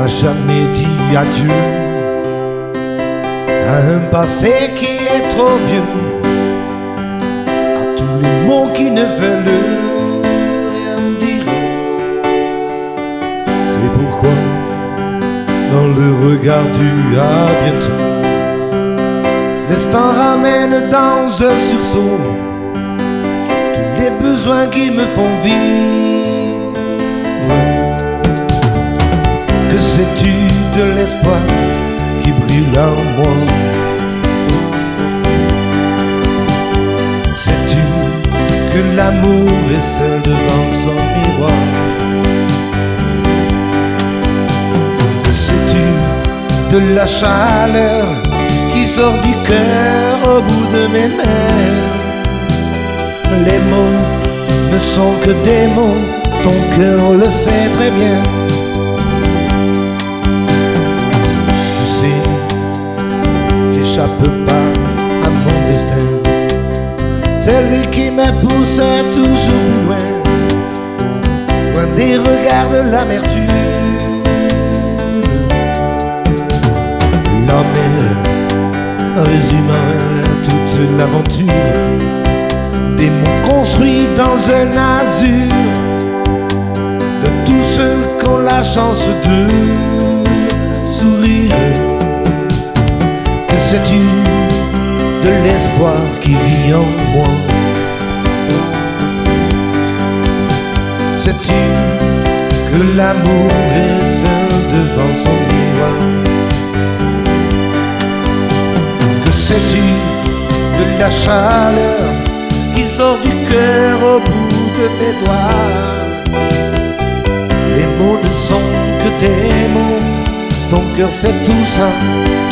n'a jamais dit adieu à un passé qui est trop vieux, à tous les mots qui ne veulent rien dire. C'est pourquoi dans le regard du à bientôt, l'instant ramène dans un sursaut tous les besoins qui me font vivre. Que sais-tu de l'espoir qui brille en moi? Sais-tu que l'amour est seul devant son miroir? Que sais-tu de la chaleur qui sort du cœur au bout de mes mains? Les mots ne sont que des mots, ton cœur le sait très bien. Tu sais, j'échappe pas à mon destin, c'est lui qui me pousse toujours plus loin, loin des regards de l'amertume. La mer résumant toute l'aventure, des mots construits dans un azur de tous ceux qui ont la chance de sourire. Que sais-tu de l'espoir qui vit en moi? Sais-tu que l'amour est seul devant son miroir? Que sais-tu de la chaleur qui sort du cœur au bout de tes doigts? Les mots ne sont que des mots, ton cœur c'est tout ça.